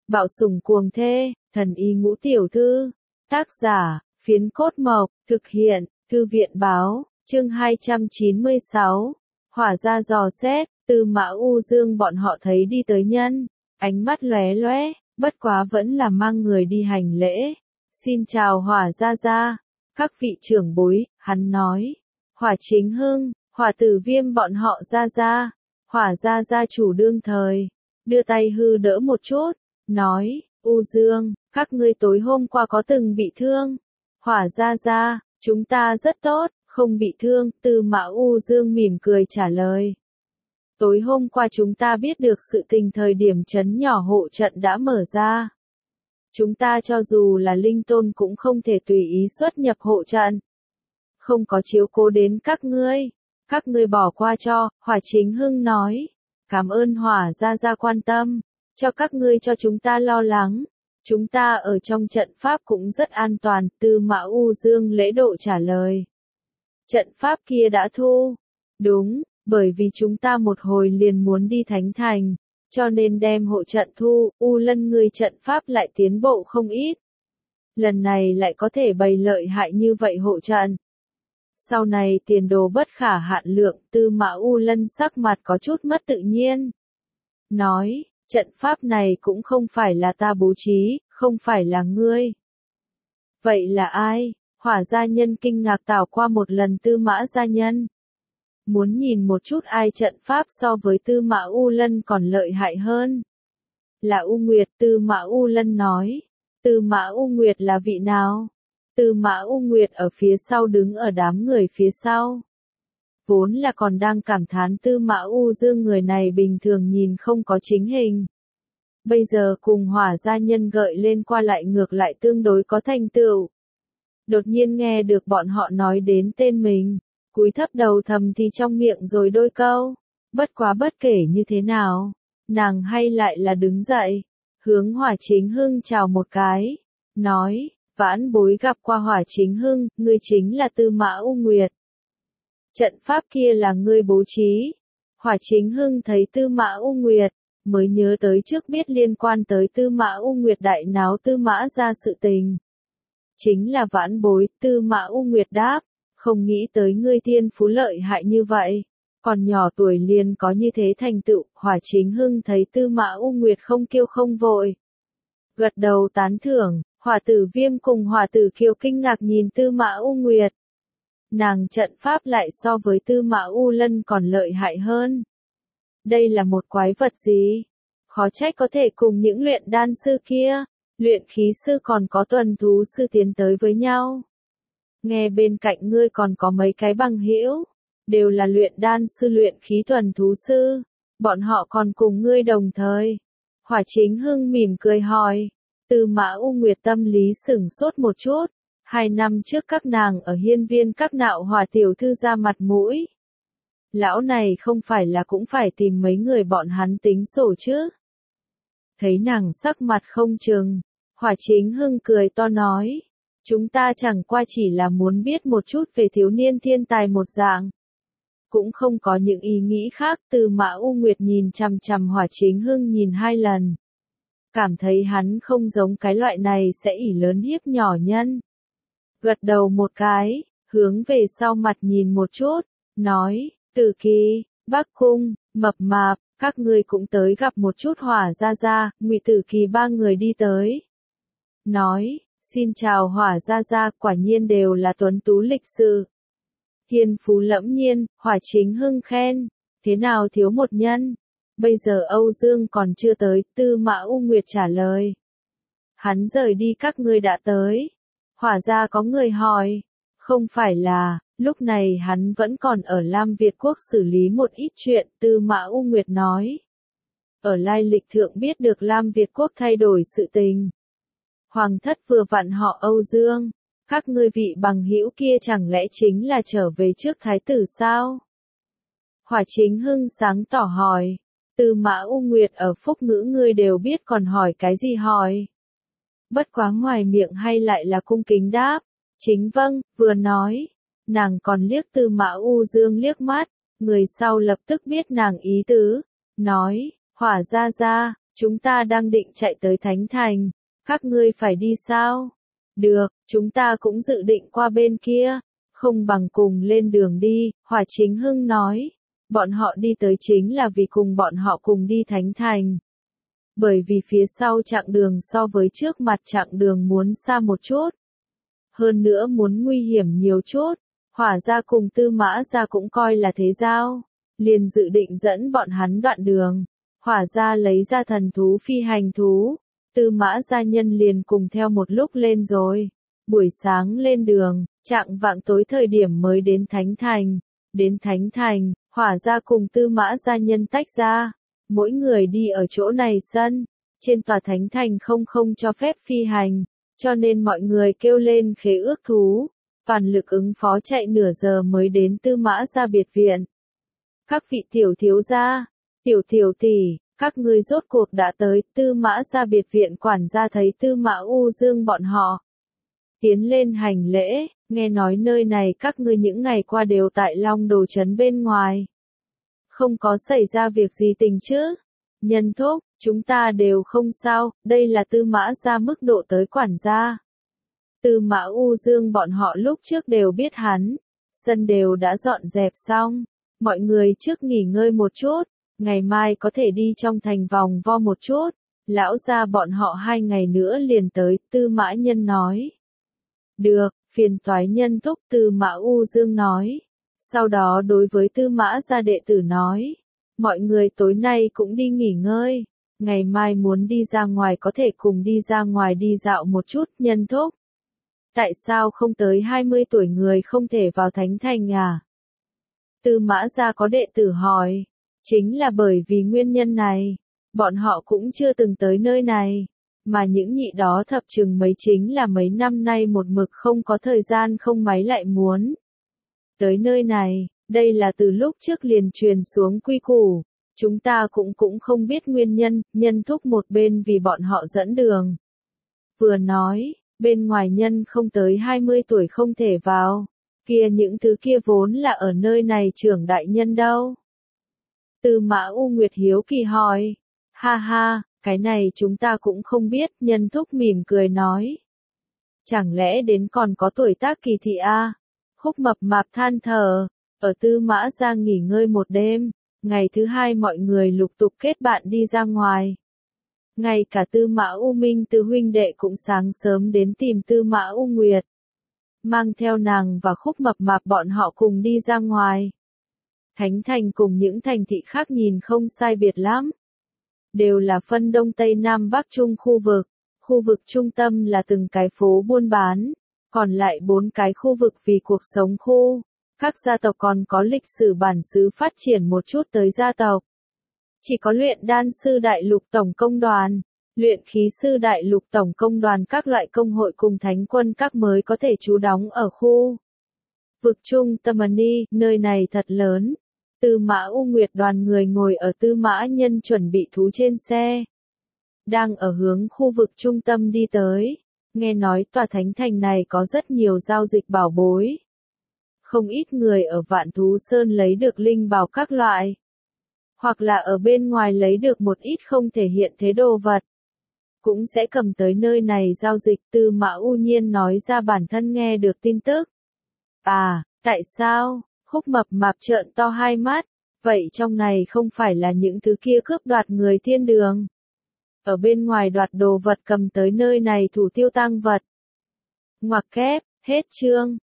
Bạo sủng cuồng thê, thần y ngũ tiểu thư. Tác giả, Phiến Cốt Mộc, thực hiện, Thư viện báo, chương 296. Hỏa ra dò xét, Tư Mã U Dương bọn họ thấy đi tới nhân, ánh mắt lóe lóe, bất quá vẫn là mang người đi hành lễ. Xin chào Hỏa gia gia, các vị trưởng bối, hắn nói. Hỏa Chính Hưng, Hỏa Tử Viêm bọn họ gia gia, Hỏa gia gia chủ đương thời, đưa tay hư đỡ một chút, nói, U Dương, các ngươi tối hôm qua có từng bị thương? Hỏa gia gia, chúng ta rất tốt, không bị thương, Tư Mã U Dương mỉm cười trả lời. Tối hôm qua chúng ta biết được sự tình thời điểm trấn nhỏ hộ trận đã mở ra. Chúng ta cho dù là linh tôn cũng không thể tùy ý xuất nhập hộ trận. Không có chiếu cố đến các ngươi bỏ qua cho, Hỏa Chính Hưng nói. Cảm ơn Hỏa gia gia quan tâm, cho các ngươi cho chúng ta lo lắng. Chúng ta ở trong trận pháp cũng rất an toàn, Tư Mã U Dương lễ độ trả lời. Trận pháp kia đã thu. Đúng, bởi vì chúng ta một hồi liền muốn đi Thánh Thành, cho nên đem hộ trận thu, U Lân người trận pháp lại tiến bộ không ít. Lần này lại có thể bày lợi hại như vậy hộ trận. Sau này tiền đồ bất khả hạn lượng, Tư Mã U Lân sắc mặt có chút mất tự nhiên. Nói, trận pháp này cũng không phải là ta bố trí, không phải là ngươi. Vậy là ai? Hỏa gia nhân kinh ngạc tảo qua một lần Tư Mã gia nhân. Muốn nhìn một chút ai trận pháp so với Tư Mã U Lân còn lợi hại hơn. Là U Nguyệt, Tư Mã U Lân nói. Tư Mã U Nguyệt là vị nào? Tư Mã U Nguyệt ở phía sau đứng ở đám người phía sau. Vốn là còn đang cảm thán Tư Mã U Dương người này bình thường nhìn không có chính hình. Bây giờ cùng Hỏa gia nhân gợi lên qua lại ngược lại tương đối có thành tựu. Đột nhiên nghe được bọn họ nói đến tên mình, cúi thấp đầu thầm thì trong miệng rồi đôi câu. Bất quá bất kể như thế nào, nàng hay lại là đứng dậy, hướng Hỏa Chính Hưng chào một cái, nói, vãn bối gặp qua Hỏa Chính Hưng, ngươi chính là Tư Mã U Nguyệt. Trận pháp kia là ngươi bố trí. Hỏa Chính Hưng thấy Tư Mã U Nguyệt, mới nhớ tới trước biết liên quan tới Tư Mã U Nguyệt đại náo Tư Mã ra sự tình. Chính là vãn bối, Tư Mã U Nguyệt đáp, không nghĩ tới ngươi thiên phú lợi hại như vậy, còn nhỏ tuổi liền có như thế thành tựu. Hỏa Chính Hưng thấy Tư Mã U Nguyệt không kiêu không vội, gật đầu tán thưởng. Hỏa Tử Viêm cùng Hỏa Tử Kiều kinh ngạc nhìn Tư Mã U Nguyệt. Nàng trận pháp lại so với Tư Mã U Lân còn lợi hại hơn. Đây là một quái vật gì? Khó trách có thể cùng những luyện đan sư kia, luyện khí sư còn có tuần thú sư tiến tới với nhau. Nghe bên cạnh ngươi còn có mấy cái bằng hữu, đều là luyện đan sư luyện khí tuần thú sư, bọn họ còn cùng ngươi đồng thời. Hỏa Chính Hưng mỉm cười hỏi. Tư Mã U Nguyệt tâm lý sửng sốt một chút. 2 năm trước các nàng ở hiên viên các nạo Hỏa tiểu thư ra mặt mũi. Lão này không phải là cũng phải tìm mấy người bọn hắn tính sổ chứ. Thấy nàng sắc mặt không chừng, Hỏa Chính Hưng cười to nói. Chúng ta chẳng qua chỉ là muốn biết một chút về thiếu niên thiên tài một dạng. Cũng không có những ý nghĩ khác. Tư Mã U Nguyệt nhìn chằm chằm Hỏa Chính Hưng nhìn 2 lần. Cảm thấy hắn không giống cái loại này sẽ ỷ lớn hiếp nhỏ nhân. Gật đầu một cái, hướng về sau mặt nhìn một chút, nói, Tử Kỳ, Bắc Cung, Mập Mạp, các ngươi cũng tới gặp một chút Hỏa gia gia. Ngụy Tử Kỳ 3 người đi tới. Nói, xin chào Hỏa gia gia, quả nhiên đều là tuấn tú lịch sự. Thiên phú lẫm nhiên, Hỏa Chính Hưng khen, thế nào thiếu một nhân? Bây giờ Âu Dương còn chưa tới, Tư Mã U Nguyệt trả lời. Hắn rời đi các ngươi đã tới. Hỏa gia có người hỏi. Không phải là, lúc này hắn vẫn còn ở Lam Việt Quốc xử lý một ít chuyện, Tư Mã U Nguyệt nói. Ở lai lịch thượng biết được Lam Việt Quốc thay đổi sự tình. Hoàng thất vừa vặn họ Âu Dương. Các ngươi vị bằng hữu kia chẳng lẽ chính là trở về trước thái tử sao? Hỏa Chính Hưng sáng tỏ hỏi. Tư Mã U Nguyệt ở phúc ngữ ngươi đều biết còn hỏi cái gì hỏi. Bất quá ngoài miệng hay lại là cung kính đáp. Chính vâng, vừa nói. Nàng còn liếc Tư Mã U Dương liếc mắt. Người sau lập tức biết nàng ý tứ. Nói, Hỏa gia gia, chúng ta đang định chạy tới Thánh Thành, các ngươi phải đi sao? Được, chúng ta cũng dự định qua bên kia, không bằng cùng lên đường đi, Hỏa Chính Hưng nói. Bọn họ đi tới chính là vì cùng bọn họ cùng đi Thánh Thành. Bởi vì phía sau chặng đường so với trước mặt chặng đường muốn xa một chút. Hơn nữa muốn nguy hiểm nhiều chút, Hỏa gia cùng Tư Mã gia cũng coi là thế giao, liền dự định dẫn bọn hắn đoạn đường. Hỏa gia lấy ra thần thú phi hành thú, Tư Mã gia nhân liền cùng theo một lúc lên rồi. Buổi sáng lên đường, chạng vạng tối thời điểm mới đến Thánh Thành. Đến Thánh Thành, Hỏa gia cùng Tư Mã gia nhân tách ra, mỗi người đi ở chỗ này sân. Trên tòa Thánh Thành không cho phép phi hành, cho nên mọi người kêu lên khế ước thú, toàn lực ứng phó chạy nửa giờ mới đến Tư Mã gia biệt viện. Các vị tiểu thiếu gia, tiểu tỷ, các ngươi rốt cuộc đã tới. Tư Mã gia biệt viện quản gia thấy Tư Mã U Dương bọn họ tiến lên hành lễ, nghe nói nơi này các ngươi những ngày qua đều tại Long Đồ trấn bên ngoài. Không có xảy ra việc gì tình chứ? Nhân thúc, chúng ta đều không sao, đây là Tư Mã gia mức độ tới quản gia. Tư Mã U Dương bọn họ lúc trước đều biết hắn, sân đều đã dọn dẹp xong, mọi người trước nghỉ ngơi một chút, ngày mai có thể đi trong thành vòng vo một chút, lão gia bọn họ 2 ngày nữa liền tới. Tư Mã Nhân nói. Được, phiền toái nhân thúc. Tư Mã U Dương nói. Sau đó đối với Tư Mã gia đệ tử nói, mọi người tối nay cũng đi nghỉ ngơi, ngày mai muốn đi ra ngoài có thể cùng đi ra ngoài đi dạo một chút. Nhân thúc, tại sao không tới 20 tuổi người không thể vào Thánh Thành à? Tư Mã gia có đệ tử hỏi. Chính là bởi vì nguyên nhân này, bọn họ cũng chưa từng tới nơi này, mà những nhị đó thập chừng mấy chính là mấy năm nay một mực không có thời gian không máy lại muốn tới nơi này, đây là từ lúc trước liền truyền xuống quy củ, chúng ta cũng không biết nguyên nhân. Nhân thúc một bên vì bọn họ dẫn đường, vừa nói, bên ngoài nhân không tới 20 tuổi không thể vào, kia những thứ kia vốn là ở nơi này trưởng đại nhân đâu. Tư Mã U Nguyệt hiếu kỳ hỏi. Ha ha, cái này chúng ta cũng không biết. Nhân thúc mỉm cười nói. Chẳng lẽ đến còn có tuổi tác kỳ thị a? Khúc Mập Mạp than thở. Ở Tư Mã gia nghỉ ngơi một đêm, ngày thứ hai mọi người lục tục kết bạn đi ra ngoài. Ngay cả Tư Mã U Minh từ huynh đệ cũng sáng sớm đến tìm Tư Mã U Nguyệt, mang theo nàng và Khúc Mập Mạp bọn họ cùng đi ra ngoài. Thánh Thành cùng những thành thị khác nhìn không sai biệt lắm, đều là phân Đông Tây Nam Bắc Trung khu vực trung tâm là từng cái phố buôn bán, còn lại 4 cái khu vực vì cuộc sống khu. Các gia tộc còn có lịch sử bản xứ phát triển một chút tới gia tộc. Chỉ có luyện đan sư đại lục tổng công đoàn, luyện khí sư đại lục tổng công đoàn các loại công hội cùng thánh quân các mới có thể trú đóng ở khu vực Trung Tamani, nơi này thật lớn. Tư Mã U Nguyệt đoàn người ngồi ở Tư Mã Nhân chuẩn bị thú trên xe, đang ở hướng khu vực trung tâm đi tới. Nghe nói tòa Thánh Thành này có rất nhiều giao dịch bảo bối. Không ít người ở Vạn Thú Sơn lấy được linh bảo các loại, hoặc là ở bên ngoài lấy được một ít không thể hiện thế đồ vật, cũng sẽ cầm tới nơi này giao dịch. Tư Mã U Nhiên nói ra bản thân nghe được tin tức. À, tại sao? Khúc Mập Mạp trợn to hai mắt, vậy trong này không phải là những thứ kia cướp đoạt người thiên đường? Ở bên ngoài đoạt đồ vật cầm tới nơi này thủ tiêu tang vật. Ngoặc kép, hết chương.